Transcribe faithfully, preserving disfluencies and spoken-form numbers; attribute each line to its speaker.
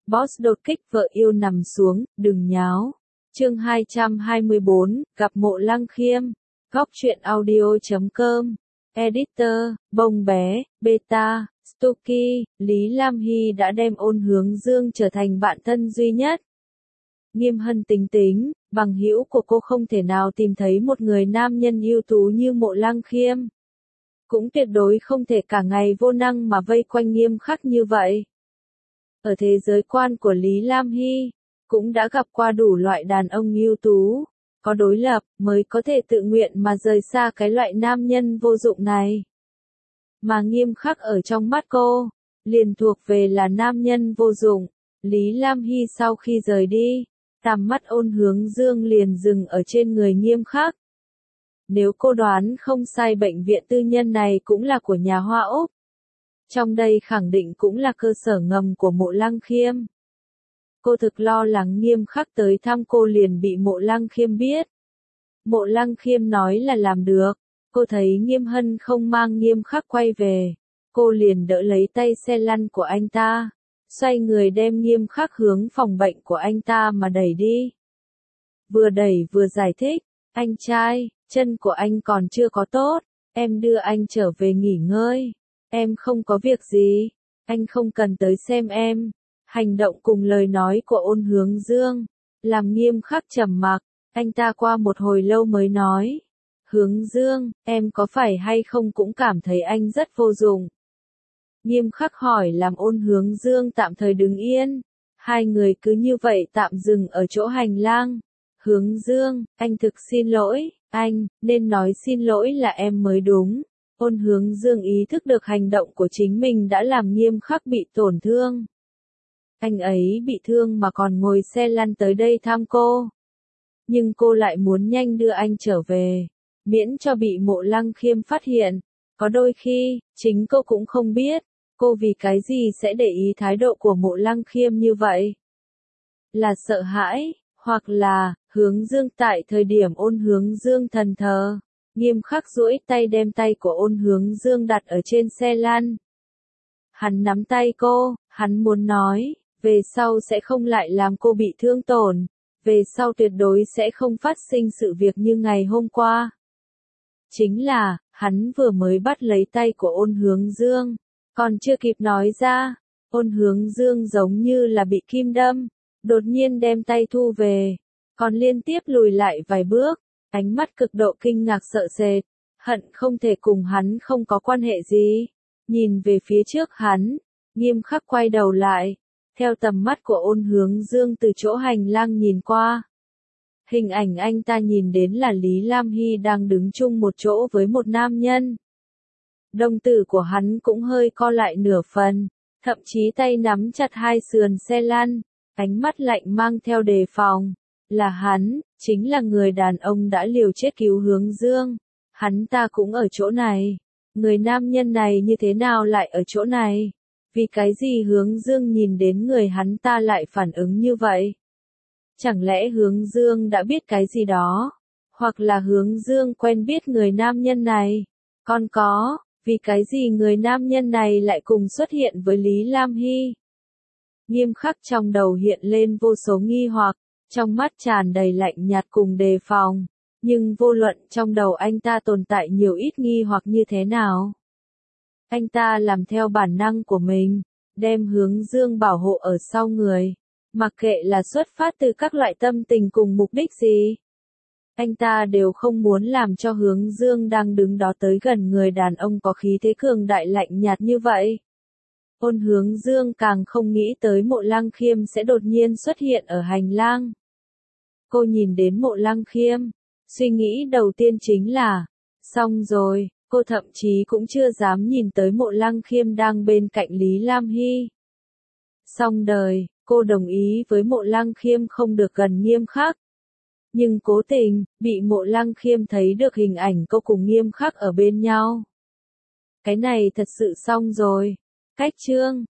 Speaker 1: Boss đột kích vợ yêu nằm xuống, đừng nháo. Chương hai trăm hai mươi bốn, gặp Mộ Lăng Khiêm. Góc truyện audio chấm com. Editor, Bông Bé, Beta, Stucky, Lý Lam Hy đã đem Ôn Hướng Dương trở thành bạn thân duy nhất. Nghiêm Hân tính tính, bằng hữu của cô không thể nào tìm thấy một người nam nhân ưu tú như Mộ Lăng Khiêm. Cũng tuyệt đối không thể cả ngày vô năng mà vây quanh Nghiêm khắc như vậy. Ở thế giới quan của Lý Lam Hy, cũng đã gặp qua đủ loại đàn ông ưu tú, có đối lập mới có thể tự nguyện mà rời xa cái loại nam nhân vô dụng này. Mà Nghiêm khắc ở trong mắt cô, liền thuộc về là nam nhân vô dụng. Lý Lam Hy sau khi rời đi, tầm mắt Ôn Hướng Dương liền dừng ở trên người Nghiêm khắc. Nếu cô đoán không sai, bệnh viện tư nhân này cũng là của nhà Hoa Úc. Trong đây khẳng định cũng là cơ sở ngầm của Mộ Lăng Khiêm. Cô thực lo lắng Nghiêm khắc tới thăm cô liền bị Mộ Lăng Khiêm biết. Mộ Lăng Khiêm nói là làm được. Cô thấy Nghiêm Hân không mang Nghiêm khắc quay về. Cô liền đỡ lấy tay xe lăn của anh ta. Xoay người đem Nghiêm khắc hướng phòng bệnh của anh ta mà đẩy đi. Vừa đẩy vừa giải thích. Anh trai, chân của anh còn chưa có tốt. Em đưa anh trở về nghỉ ngơi. Em không có việc gì. Anh không cần tới xem em. Hành động cùng lời nói của Ôn Hướng Dương làm Nghiêm khắc trầm mặc. Anh ta qua một hồi lâu mới nói. Hướng Dương, em có phải hay không cũng cảm thấy anh rất vô dụng. Nghiêm khắc hỏi làm Ôn Hướng Dương tạm thời đứng yên. Hai người cứ như vậy tạm dừng ở chỗ hành lang. Hướng Dương, anh thực xin lỗi, anh, nên nói xin lỗi là em mới đúng. Ôn Hướng Dương ý thức được hành động của chính mình đã làm Nghiêm khắc bị tổn thương. Anh ấy bị thương mà còn ngồi xe lăn tới đây thăm cô. Nhưng cô lại muốn nhanh đưa anh trở về, miễn cho bị Mộ Lăng Khiêm phát hiện. Có đôi khi, chính cô cũng không biết, cô vì cái gì sẽ để ý thái độ của Mộ Lăng Khiêm như vậy. Là sợ hãi, hoặc là, Hướng Dương tại thời điểm Ôn Hướng Dương thần thờ. Nghiêm khắc duỗi tay đem tay của Ôn Hướng Dương đặt ở trên xe lăn. Hắn nắm tay cô, hắn muốn nói, về sau sẽ không lại làm cô bị thương tổn, về sau tuyệt đối sẽ không phát sinh sự việc như ngày hôm qua. Chính là, hắn vừa mới bắt lấy tay của Ôn Hướng Dương, còn chưa kịp nói ra, Ôn Hướng Dương giống như là bị kim đâm, đột nhiên đem tay thu về, còn liên tiếp lùi lại vài bước. Ánh mắt cực độ kinh ngạc sợ sệt, hận không thể cùng hắn không có quan hệ gì. Nhìn về phía trước hắn, Nghiêm khắc quay đầu lại, theo tầm mắt của Ôn Hướng Dương từ chỗ hành lang nhìn qua. Hình ảnh anh ta nhìn đến là Lý Lam Hy đang đứng chung một chỗ với một nam nhân. Đồng tử của hắn cũng hơi co lại nửa phần, thậm chí tay nắm chặt hai sườn xe lăn, ánh mắt lạnh mang theo đề phòng. Là hắn, chính là người đàn ông đã liều chết cứu Hướng Dương. Hắn ta cũng ở chỗ này. Người nam nhân này như thế nào lại ở chỗ này? Vì cái gì Hướng Dương nhìn đến người hắn ta lại phản ứng như vậy? Chẳng lẽ Hướng Dương đã biết cái gì đó? Hoặc là Hướng Dương quen biết người nam nhân này? Còn có, vì cái gì người nam nhân này lại cùng xuất hiện với Lý Lam Hy? Nghiêm khắc trong đầu hiện lên vô số nghi hoặc. Trong mắt tràn đầy lạnh nhạt cùng đề phòng, nhưng vô luận trong đầu anh ta tồn tại nhiều ít nghi hoặc như thế nào. Anh ta làm theo bản năng của mình, đem Hướng Dương bảo hộ ở sau người, mặc kệ là xuất phát từ các loại tâm tình cùng mục đích gì. Anh ta đều không muốn làm cho Hướng Dương đang đứng đó tới gần người đàn ông có khí thế cường đại lạnh nhạt như vậy. Ôn Hướng Dương càng không nghĩ tới Mộ Lăng Khiêm sẽ đột nhiên xuất hiện ở hành lang. Cô nhìn đến Mộ Lăng Khiêm, suy nghĩ đầu tiên chính là, xong rồi, cô thậm chí cũng chưa dám nhìn tới Mộ Lăng Khiêm đang bên cạnh Lý Lam Hy. Xong đời, cô đồng ý với Mộ Lăng Khiêm không được gần Nghiêm khắc. Nhưng cố tình, bị Mộ Lăng Khiêm thấy được hình ảnh cô cùng Nghiêm khắc ở bên nhau. Cái này thật sự xong rồi. Cách chương